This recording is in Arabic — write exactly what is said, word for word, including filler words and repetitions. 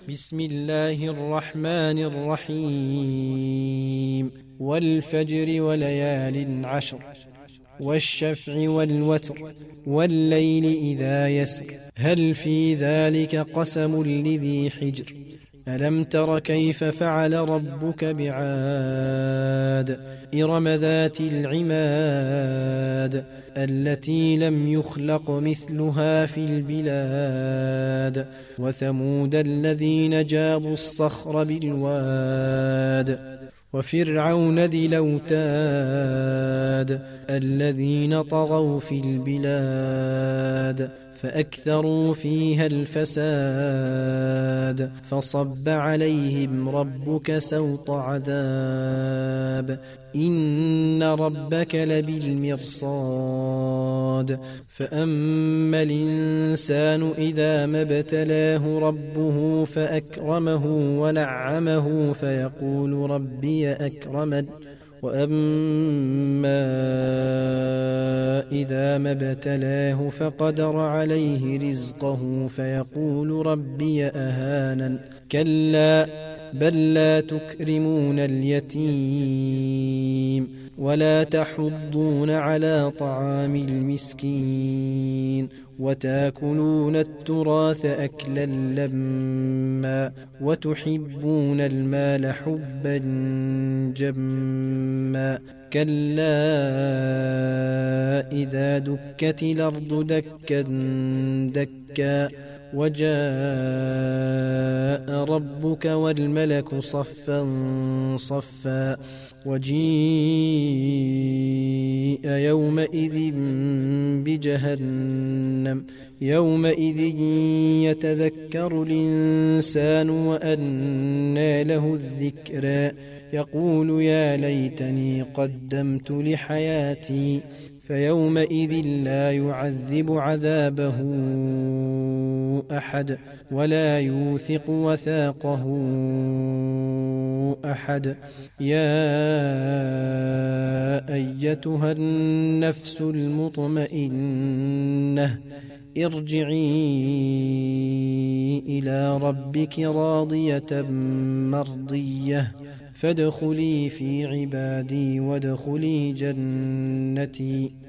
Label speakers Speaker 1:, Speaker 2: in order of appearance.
Speaker 1: بسم الله الرحمن الرحيم والفجر وليال عشر والشفع والوتر والليل إذا يسر هل في ذلك قسم لذي حجر ألم تر كيف فعل ربك بعاد إرم ذات العماد التي لم يخلق مثلها في البلاد وثمود الذين جابوا الصخر بالواد وفرعون ذي الأوتاد الذين طغوا في البلاد فأكثروا فيها الفساد فصب عليهم ربك سوط عذاب إن ربك لبالمرصاد فأما الإنسان إذا ما ابتلاه ربه فأكرمه ونعمه فيقول ربي أكرمن وأما إذا ما ابتلاه فقدر عليه رزقه فيقول ربي أهانن كلا بل لا تكرمون اليتيم ولا تحضون على طعام المسكين وتاكلون التراث أكلا لما وتحبون المال حبا جما كلا إذا دكت الأرض دكا دكا وجاء ربك والملك صفا صفا وجيء يومئذ بجهنم يومئذ يتذكر الإنسان وأنى له الذكرى يقول يا ليتني قدمت لحياتي فيومئذ لا يعذب عذابه أحد ولا يوثق وثاقه أحد يا أيتها النفس المطمئنة ارجعي إلى ربك راضية مرضية فادخلي في عبادي وادخلي جنتي